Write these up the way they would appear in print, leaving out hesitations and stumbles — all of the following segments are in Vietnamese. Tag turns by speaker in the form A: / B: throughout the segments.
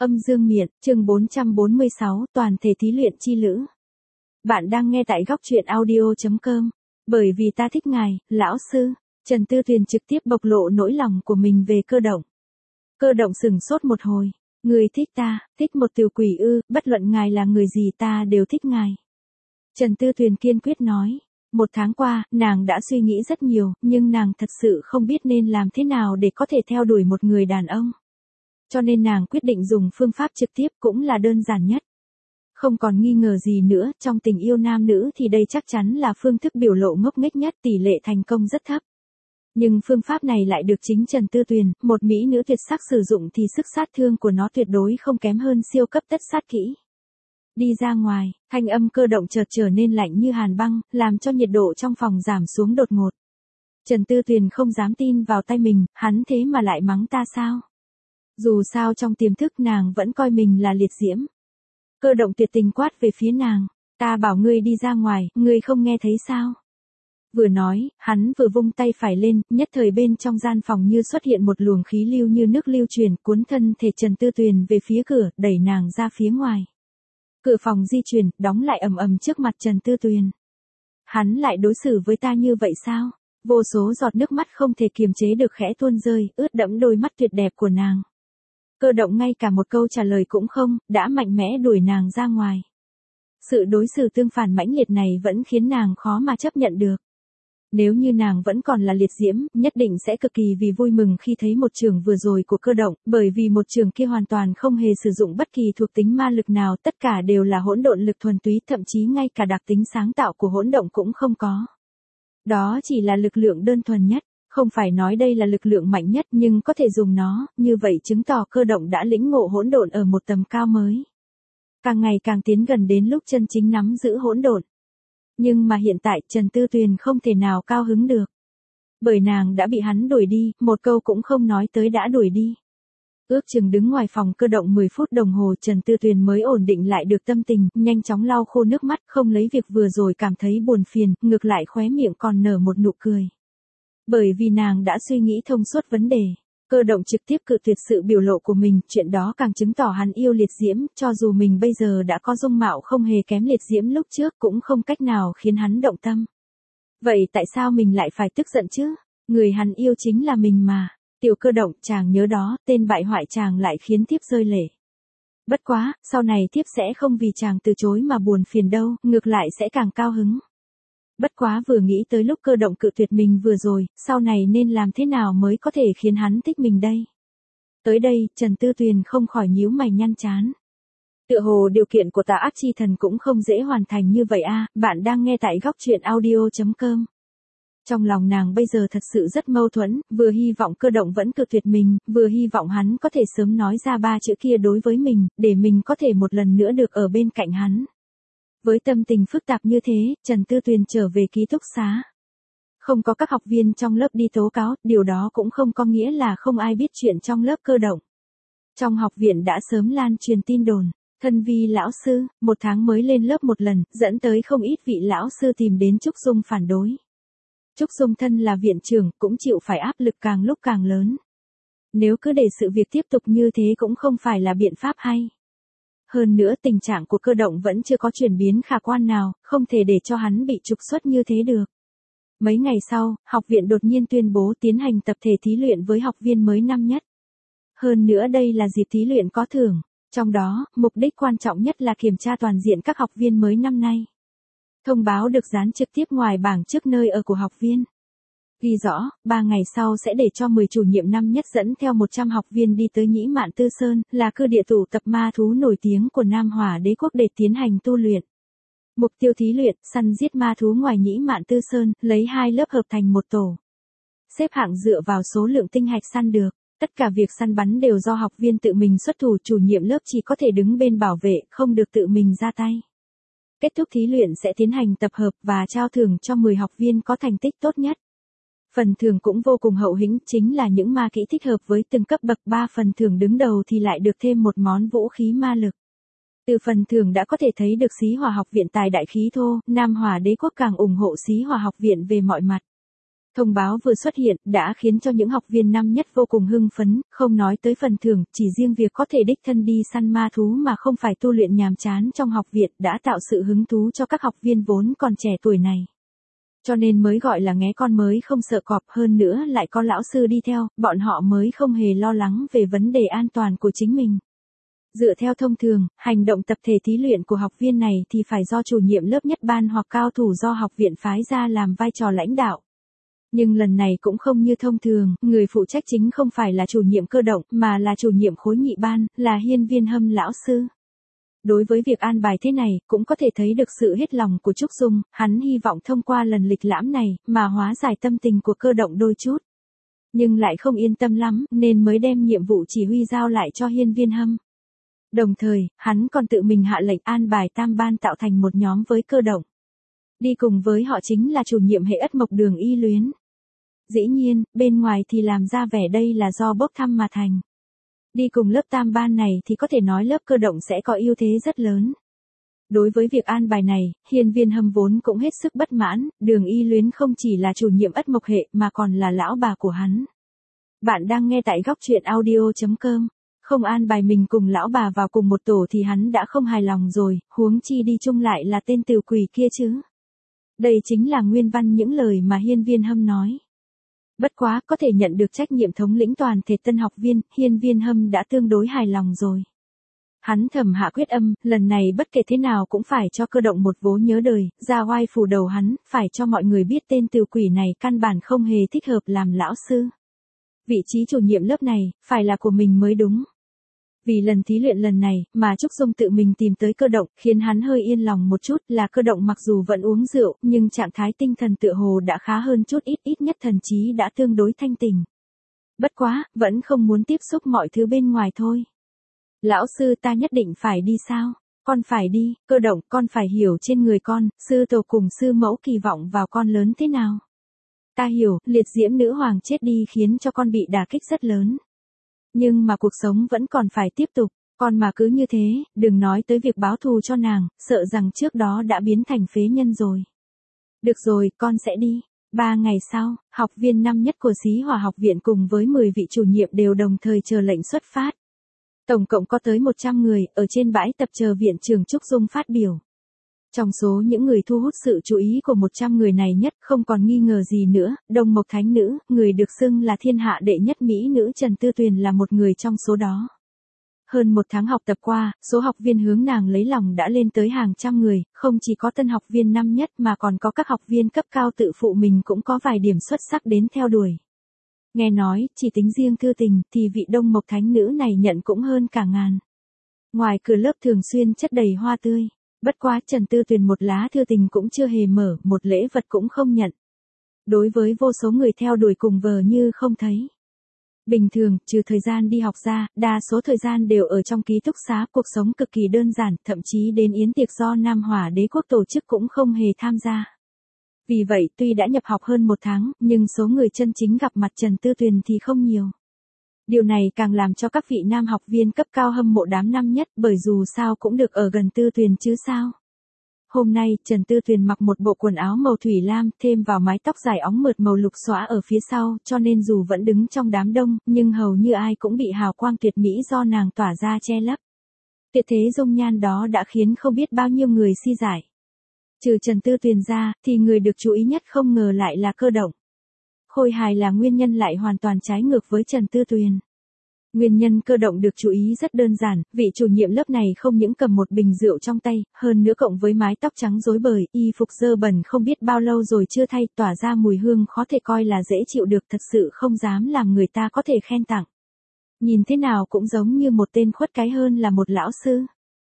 A: Âm dương miện, chương 446, toàn thể thí luyện chi lữ. Bạn đang nghe tại góc truyện audio.com. Bởi vì ta thích ngài, lão sư. Trần Tư Tuyền trực tiếp bộc lộ nỗi lòng của mình về Cơ Động. Cơ Động sửng sốt một hồi. Người thích ta, thích một tiểu quỷ ư, bất luận ngài là người gì ta đều thích ngài. Trần Tư Tuyền kiên quyết nói. Một tháng qua, nàng đã suy nghĩ rất nhiều, nhưng nàng thật sự không biết nên làm thế nào để có thể theo đuổi một người đàn ông. Cho nên nàng quyết định dùng phương pháp trực tiếp cũng là đơn giản nhất. Không còn nghi ngờ gì nữa, trong tình yêu nam nữ thì đây chắc chắn là phương thức biểu lộ ngốc nghếch nhất, tỷ lệ thành công rất thấp. Nhưng phương pháp này lại được chính Trần Tư Tuyền, một mỹ nữ tuyệt sắc sử dụng thì sức sát thương của nó tuyệt đối không kém hơn siêu cấp tất sát kỹ. Đi ra ngoài, thanh âm Cơ Động chợt trở nên lạnh như hàn băng, làm cho nhiệt độ trong phòng giảm xuống đột ngột. Trần Tư Tuyền không dám tin vào tay mình, hắn thế mà lại mắng ta sao? Dù sao trong tiềm thức nàng vẫn coi mình là liệt diễm. Cơ Động tuyệt tình quát về phía nàng, ta bảo ngươi đi ra ngoài, ngươi không nghe thấy sao? Vừa nói, hắn vừa vung tay phải lên, nhất thời bên trong gian phòng như xuất hiện một luồng khí lưu như nước lưu chuyển, cuốn thân thể Trần Tư Tuyền về phía cửa, đẩy nàng ra phía ngoài. Cửa phòng di chuyển, đóng lại ầm ầm trước mặt Trần Tư Tuyền. Hắn lại đối xử với ta như vậy sao? Vô số giọt nước mắt không thể kiềm chế được khẽ tuôn rơi, ướt đẫm đôi mắt tuyệt đẹp của nàng. Cơ Động ngay cả một câu trả lời cũng không, đã mạnh mẽ đuổi nàng ra ngoài. Sự đối xử tương phản mãnh liệt này vẫn khiến nàng khó mà chấp nhận được. Nếu như nàng vẫn còn là liệt diễm, nhất định sẽ cực kỳ vì vui mừng khi thấy một trường vừa rồi của Cơ Động, bởi vì một trường kia hoàn toàn không hề sử dụng bất kỳ thuộc tính ma lực nào, tất cả đều là hỗn độn lực thuần túy, thậm chí ngay cả đặc tính sáng tạo của hỗn động cũng không có. Đó chỉ là lực lượng đơn thuần nhất. Không phải nói đây là lực lượng mạnh nhất nhưng có thể dùng nó, như vậy chứng tỏ Cơ Động đã lĩnh ngộ hỗn độn ở một tầm cao mới. Càng ngày càng tiến gần đến lúc chân chính nắm giữ hỗn độn. Nhưng mà hiện tại Trần Tư Tuyền không thể nào cao hứng được. Bởi nàng đã bị hắn đuổi đi, một câu cũng không nói tới đã đuổi đi. Ước chừng đứng ngoài phòng Cơ Động 10 phút đồng hồ Trần Tư Tuyền mới ổn định lại được tâm tình, nhanh chóng lau khô nước mắt, không lấy việc vừa rồi cảm thấy buồn phiền, ngược lại khóe miệng còn nở một nụ cười. Bởi vì nàng đã suy nghĩ thông suốt vấn đề, Cơ Động trực tiếp cự tuyệt sự biểu lộ của mình, chuyện đó càng chứng tỏ hắn yêu liệt diễm, cho dù mình bây giờ đã có dung mạo không hề kém liệt diễm lúc trước cũng không cách nào khiến hắn động tâm. Vậy tại sao mình lại phải tức giận chứ? Người hắn yêu chính là mình mà. Tiểu Cơ Động, chàng nhớ đó, tên bại hoại chàng lại khiến thiếp rơi lệ. Bất quá, sau này thiếp sẽ không vì chàng từ chối mà buồn phiền đâu, ngược lại sẽ càng cao hứng. Bất quá vừa nghĩ tới lúc Cơ Động cự tuyệt mình vừa rồi, sau này nên làm thế nào mới có thể khiến hắn thích mình đây? Tới đây, Trần Tư Tuyền không khỏi nhíu mày nhăn chán. Tựa hồ điều kiện của Tà Ác Chi Thần cũng không dễ hoàn thành như vậy a. Bạn đang nghe tại góc truyện audio.com. Trong lòng nàng bây giờ thật sự rất mâu thuẫn, vừa hy vọng Cơ Động vẫn cự tuyệt mình, vừa hy vọng hắn có thể sớm nói ra ba chữ kia đối với mình, để mình có thể một lần nữa được ở bên cạnh hắn. Với tâm tình phức tạp như thế, Trần Tư Tuyền trở về ký túc xá. Không có các học viên trong lớp đi tố cáo, điều đó cũng không có nghĩa là không ai biết chuyện trong lớp Cơ Động. Trong học viện đã sớm lan truyền tin đồn, thân vi lão sư, một tháng mới lên lớp một lần, dẫn tới không ít vị lão sư tìm đến Trúc Dung phản đối. Trúc Dung thân là viện trưởng, cũng chịu phải áp lực càng lúc càng lớn. Nếu cứ để sự việc tiếp tục như thế cũng không phải là biện pháp hay. Hơn nữa tình trạng của Cơ Động vẫn chưa có chuyển biến khả quan nào, không thể để cho hắn bị trục xuất như thế được. Mấy ngày sau, học viện đột nhiên tuyên bố tiến hành tập thể thí luyện với học viên mới năm nhất. Hơn nữa đây là dịp thí luyện có thưởng, trong đó, mục đích quan trọng nhất là kiểm tra toàn diện các học viên mới năm nay. Thông báo được dán trực tiếp ngoài bảng trước nơi ở của học viên. Ghi rõ, 3 ngày sau sẽ để cho 10 chủ nhiệm năm nhất dẫn theo 100 học viên đi tới Nhĩ Mạn Tư Sơn, là cư địa tụ tập ma thú nổi tiếng của Nam Hỏa Đế quốc để tiến hành tu luyện. Mục tiêu thí luyện, săn giết ma thú ngoài Nhĩ Mạn Tư Sơn, lấy 2 lớp hợp thành một tổ. Xếp hạng dựa vào số lượng tinh hạch săn được, tất cả việc săn bắn đều do học viên tự mình xuất thủ, chủ nhiệm lớp chỉ có thể đứng bên bảo vệ, không được tự mình ra tay. Kết thúc thí luyện sẽ tiến hành tập hợp và trao thưởng cho 10 học viên có thành tích tốt nhất. Phần thưởng cũng vô cùng hậu hĩnh, chính là những ma kỹ thích hợp với từng cấp bậc, 3 phần thưởng đứng đầu thì lại được thêm một món vũ khí ma lực. Từ phần thưởng đã có thể thấy được Xí Hỏa học viện tài đại khí thô, Nam Hỏa Đế quốc càng ủng hộ Xí Hỏa học viện về mọi mặt. Thông báo vừa xuất hiện, đã khiến cho những học viên năm nhất vô cùng hưng phấn, không nói tới phần thưởng, chỉ riêng việc có thể đích thân đi săn ma thú mà không phải tu luyện nhàm chán trong học viện đã tạo sự hứng thú cho các học viên vốn còn trẻ tuổi này. Cho nên mới gọi là nghé con mới không sợ cọp, hơn nữa lại có lão sư đi theo, bọn họ mới không hề lo lắng về vấn đề an toàn của chính mình. Dựa theo thông thường, hành động tập thể thí luyện của học viên này thì phải do chủ nhiệm lớp nhất ban hoặc cao thủ do học viện phái ra làm vai trò lãnh đạo. Nhưng lần này cũng không như thông thường, người phụ trách chính không phải là chủ nhiệm cơ động mà là chủ nhiệm khối nhị ban, là Hiên Viên Hâm lão sư. Đối với việc an bài thế này, cũng có thể thấy được sự hết lòng của Trúc Dung, hắn hy vọng thông qua lần lịch lãm này, mà hóa giải tâm tình của cơ động đôi chút. Nhưng lại không yên tâm lắm, nên mới đem nhiệm vụ chỉ huy giao lại cho Hiên Viên Hâm. Đồng thời, hắn còn tự mình hạ lệnh an bài tam ban tạo thành một nhóm với cơ động. Đi cùng với họ chính là chủ nhiệm hệ Ất Mộc Đường Y Luyến. Dĩ nhiên, bên ngoài thì làm ra vẻ đây là do bốc thăm mà thành. Đi cùng lớp tam ban này thì có thể nói lớp cơ động sẽ có ưu thế rất lớn. Đối với việc an bài này, Hiên Viên Hâm vốn cũng hết sức bất mãn, Đường Y Luyến không chỉ là chủ nhiệm Ất Mộc hệ mà còn là lão bà của hắn. Bạn đang nghe tại góc truyện audio.com. Không an bài mình cùng lão bà vào cùng một tổ thì hắn đã không hài lòng rồi, huống chi đi chung lại là tên tiểu quỷ kia chứ. Đây chính là nguyên văn những lời mà Hiên Viên Hâm nói. Bất quá, có thể nhận được trách nhiệm thống lĩnh toàn thể tân học viên, Hiên Viên Hâm đã tương đối hài lòng rồi. Hắn thầm hạ quyết âm, lần này bất kể thế nào cũng phải cho cơ động một vố nhớ đời, ra oai phủ đầu hắn, phải cho mọi người biết tên tiểu quỷ này căn bản không hề thích hợp làm lão sư. Vị trí chủ nhiệm lớp này, phải là của mình mới đúng. Vì lần thí luyện lần này, mà Trúc Dung tự mình tìm tới cơ động, khiến hắn hơi yên lòng một chút, là cơ động mặc dù vẫn uống rượu, nhưng trạng thái tinh thần tựa hồ đã khá hơn chút, ít nhất thần trí đã tương đối thanh tỉnh. Bất quá, vẫn không muốn tiếp xúc mọi thứ bên ngoài thôi. Lão sư, ta nhất định phải đi sao? Con phải đi, cơ động, con phải hiểu trên người con, sư tổ cùng sư mẫu kỳ vọng vào con lớn thế nào. Ta hiểu, liệt diễm nữ hoàng chết đi khiến cho con bị đả kích rất lớn. Nhưng mà cuộc sống vẫn còn phải tiếp tục, con mà cứ như thế, đừng nói tới việc báo thù cho nàng, sợ rằng trước đó đã biến thành phế nhân rồi. Được rồi, con sẽ đi. 3 ngày sau, học viên năm nhất của Xí Hỏa học viện cùng với 10 vị chủ nhiệm đều đồng thời chờ lệnh xuất phát. Tổng cộng có tới 100 người, ở trên bãi tập chờ viện trưởng Trúc Dung phát biểu. Trong số những người thu hút sự chú ý của 100 người này nhất, không còn nghi ngờ gì nữa, Đông Mộc Thánh Nữ, người được xưng là thiên hạ đệ nhất mỹ nữ Trần Tư Tuyền là một người trong số đó. Hơn 1 tháng học tập qua, số học viên hướng nàng lấy lòng đã lên tới hàng trăm người, không chỉ có tân học viên năm nhất mà còn có các học viên cấp cao tự phụ mình cũng có vài điểm xuất sắc đến theo đuổi. Nghe nói, chỉ tính riêng thư tình, thì vị Đông Mộc Thánh Nữ này nhận cũng hơn cả ngàn. Ngoài cửa lớp thường xuyên chất đầy hoa tươi. Bất quá Trần Tư Tuyền một lá thư tình cũng chưa hề mở, một lễ vật cũng không nhận. Đối với vô số người theo đuổi cùng vờ như không thấy. Bình thường, trừ thời gian đi học ra, đa số thời gian đều ở trong ký túc xá, cuộc sống cực kỳ đơn giản, thậm chí đến yến tiệc do Nam Hỏa Đế quốc tổ chức cũng không hề tham gia. Vì vậy, tuy đã nhập học hơn 1 tháng, nhưng số người chân chính gặp mặt Trần Tư Tuyền thì không nhiều. Điều này càng làm cho các vị nam học viên cấp cao hâm mộ đám năm nhất, bởi dù sao cũng được ở gần Tư Tuyền chứ sao. Hôm nay, Trần Tư Tuyền mặc một bộ quần áo màu thủy lam, thêm vào mái tóc dài óng mượt màu lục xõa ở phía sau, cho nên dù vẫn đứng trong đám đông, nhưng hầu như ai cũng bị hào quang tuyệt mỹ do nàng tỏa ra che lấp. Tuyệt thế dung nhan đó đã khiến không biết bao nhiêu người si giải. Trừ Trần Tư Tuyền ra, thì người được chú ý nhất không ngờ lại là cơ động. Khôi hài là nguyên nhân lại hoàn toàn trái ngược với Trần Tư Tuyền. Nguyên nhân cơ động được chú ý rất đơn giản, vị chủ nhiệm lớp này không những cầm một bình rượu trong tay, hơn nữa cộng với mái tóc trắng rối bời, y phục dơ bẩn không biết bao lâu rồi chưa thay, tỏa ra mùi hương khó thể coi là dễ chịu được, thật sự không dám làm người ta có thể khen tặng. Nhìn thế nào cũng giống như một tên khuất cái hơn là một lão sư.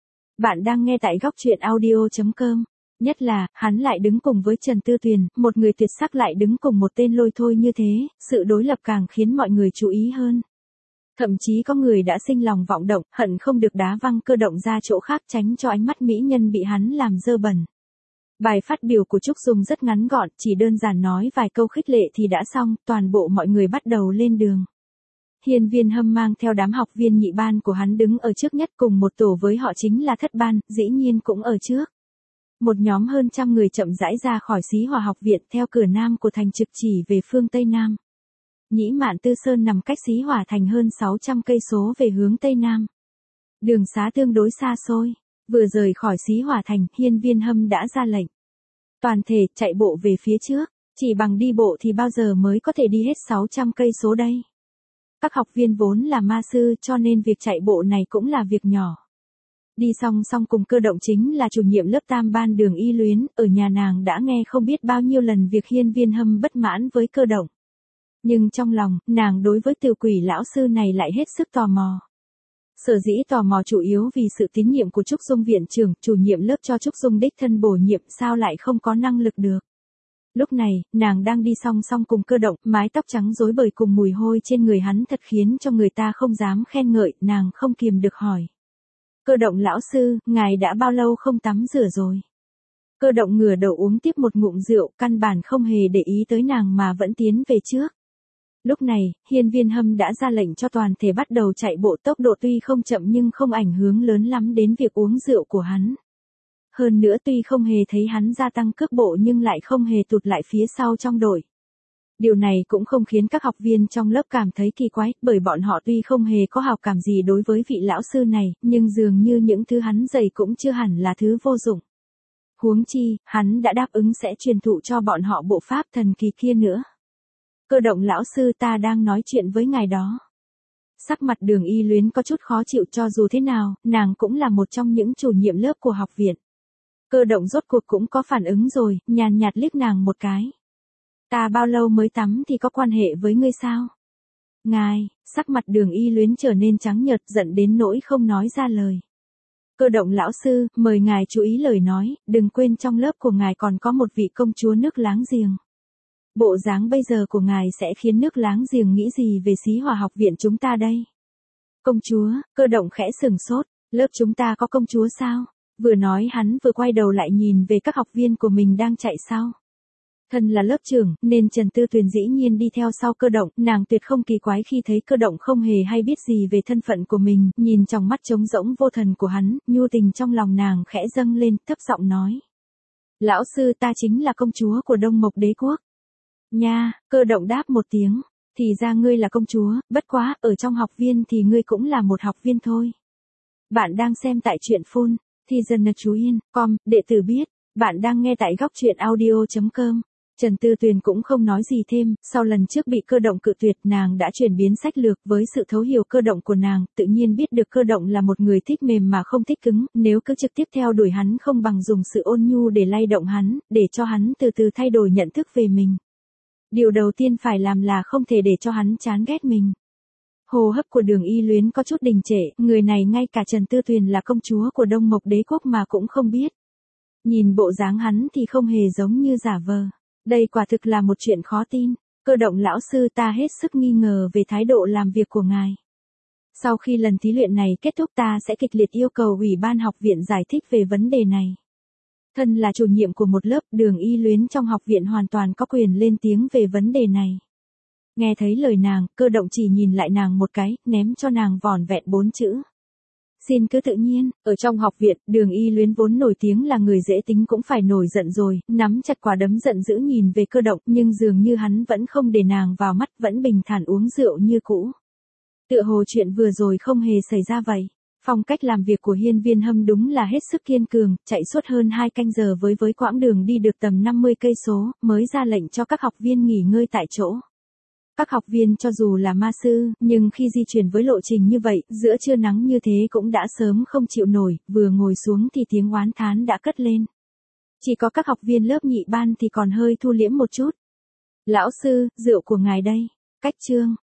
A: Bạn đang nghe tại góc truyện audio.com. Nhất là, hắn lại đứng cùng với Trần Tư Tuyền, một người tuyệt sắc lại đứng cùng một tên lôi thôi như thế, sự đối lập càng khiến mọi người chú ý hơn. Thậm chí có người đã sinh lòng vọng động, hận không được đá văng cơ động ra chỗ khác tránh cho ánh mắt mỹ nhân bị hắn làm dơ bẩn. Bài phát biểu của Trúc Dung rất ngắn gọn, chỉ đơn giản nói vài câu khích lệ thì đã xong, toàn bộ mọi người bắt đầu lên đường. Hiên Viên Hâm mang theo đám học viên nhị ban của hắn đứng ở trước nhất, cùng một tổ với họ chính là thất ban, dĩ nhiên cũng ở trước. Một nhóm hơn trăm người chậm rãi ra khỏi Xí Hòa học viện theo cửa nam của thành trực chỉ về phương Tây Nam. Nhĩ Mạn Tư Sơn nằm cách Xí Hòa thành hơn 600 cây số về hướng Tây Nam. Đường xá tương đối xa xôi. Vừa rời khỏi Xí Hòa thành, Hiên Viên Hâm đã ra lệnh. Toàn thể chạy bộ về phía trước, chỉ bằng đi bộ thì bao giờ mới có thể đi hết 600 cây số đây. Các học viên vốn là ma sư cho nên việc chạy bộ này cũng là việc nhỏ. Đi song song cùng Cơ Động chính là chủ nhiệm lớp tam ban Đường Y Luyến, ở nhà nàng đã nghe không biết bao nhiêu lần việc Hiên Viên Hâm bất mãn với Cơ Động. Nhưng trong lòng, nàng đối với Từ Quỷ lão sư này lại hết sức tò mò. Sở dĩ tò mò chủ yếu vì sự tín nhiệm của Trúc Dung viện trưởng, chủ nhiệm lớp cho Trúc Dung đích thân bổ nhiệm sao lại không có năng lực được. Lúc này, nàng đang đi song song cùng Cơ Động, mái tóc trắng rối bời cùng mùi hôi trên người hắn thật khiến cho người ta không dám khen ngợi, nàng không kìm được hỏi. Cơ Động lão sư, ngài đã bao lâu không tắm rửa rồi? Cơ Động ngửa đầu uống tiếp một ngụm rượu, căn bản không hề để ý tới nàng mà vẫn tiến về trước. Lúc này, Hiên Viên Hâm đã ra lệnh cho toàn thể bắt đầu chạy bộ, tốc độ tuy không chậm nhưng không ảnh hưởng lớn lắm đến việc uống rượu của hắn. Hơn nữa tuy không hề thấy hắn gia tăng cước bộ nhưng lại không hề tụt lại phía sau trong đội. Điều này cũng không khiến các học viên trong lớp cảm thấy kỳ quái, bởi bọn họ tuy không hề có hào cảm gì đối với vị lão sư này, nhưng dường như những thứ hắn dạy cũng chưa hẳn là thứ vô dụng. Huống chi, hắn đã đáp ứng sẽ truyền thụ cho bọn họ bộ pháp thần kỳ kia nữa. Cơ Động lão sư, ta đang nói chuyện với ngài đó. Sắc mặt Đường Y Luyến có chút khó chịu, cho dù thế nào, nàng cũng là một trong những chủ nhiệm lớp của học viện. Cơ Động rốt cuộc cũng có phản ứng rồi, nhàn nhạt liếc nàng một cái. Ta bao lâu mới tắm thì có quan hệ với ngươi sao? Ngài, sắc mặt Đường Y Luyến trở nên trắng nhợt, giận đến nỗi không nói ra lời. Cơ Động lão sư, mời ngài chú ý lời nói, đừng quên trong lớp của ngài còn có một vị công chúa nước láng giềng. Bộ dáng bây giờ của ngài sẽ khiến nước láng giềng nghĩ gì về Xí Hòa học viện chúng ta đây? Công chúa? Cơ Động khẽ sửng sốt, lớp chúng ta có công chúa sao? Vừa nói hắn vừa quay đầu lại nhìn về các học viên của mình đang chạy sau. Thân là lớp trưởng, nên Trần Tư Tuyền dĩ nhiên đi theo sau Cơ Động, nàng tuyệt không kỳ quái khi thấy Cơ Động không hề hay biết gì về thân phận của mình, nhìn trong mắt trống rỗng vô thần của hắn, nhu tình trong lòng nàng khẽ dâng lên, thấp giọng nói. Lão sư, ta chính là công chúa của Đông Mộc Đế Quốc. Nha, Cơ Động đáp một tiếng, thì ra ngươi là công chúa, bất quá, ở trong học viên thì ngươi cũng là một học viên thôi. Bạn đang xem tại truyện phun, thì dần chú yên, đệ tử biết, bạn đang nghe tại góc truyện audio.com. Trần Tư Tuyền cũng không nói gì thêm, sau lần trước bị Cơ Động cự tuyệt, nàng đã chuyển biến sách lược với sự thấu hiểu Cơ Động của nàng, tự nhiên biết được Cơ Động là một người thích mềm mà không thích cứng, nếu cứ trực tiếp theo đuổi hắn không bằng dùng sự ôn nhu để lay động hắn, để cho hắn từ từ thay đổi nhận thức về mình. Điều đầu tiên phải làm là không thể để cho hắn chán ghét mình. Hô hấp của Đường Y Luyến có chút đình trệ, người này ngay cả Trần Tư Tuyền là công chúa của Đông Mộc Đế Quốc mà cũng không biết. Nhìn bộ dáng hắn thì không hề giống như giả vờ. Đây quả thực là một chuyện khó tin. Cơ Động lão sư, ta hết sức nghi ngờ về thái độ làm việc của ngài. Sau khi lần thí luyện này kết thúc ta sẽ kịch liệt yêu cầu Ủy ban học viện giải thích về vấn đề này. Thân là chủ nhiệm của một lớp, Đường Y Luyến trong học viện hoàn toàn có quyền lên tiếng về vấn đề này. Nghe thấy lời nàng, Cơ Động chỉ nhìn lại nàng một cái, ném cho nàng vỏn vẹn 4 chữ. Xin cứ tự nhiên, ở trong học viện, Đường Y Luyến vốn nổi tiếng là người dễ tính cũng phải nổi giận rồi, nắm chặt quả đấm giận dữ nhìn về Cơ Động, nhưng dường như hắn vẫn không để nàng vào mắt, vẫn bình thản uống rượu như cũ. Tựa hồ chuyện vừa rồi không hề xảy ra vậy. Phong cách làm việc của Hiên Viên Hâm đúng là hết sức kiên cường, chạy suốt hơn 2 canh giờ với quãng đường đi được tầm 50 cây số, mới ra lệnh cho các học viên nghỉ ngơi tại chỗ. Các học viên cho dù là ma sư, nhưng khi di chuyển với lộ trình như vậy, giữa trưa nắng như thế cũng đã sớm không chịu nổi, vừa ngồi xuống thì tiếng oán thán đã cất lên. Chỉ có các học viên lớp nhị ban thì còn hơi thu liễm một chút. Lão sư, rượu của ngài đây. Cách chương.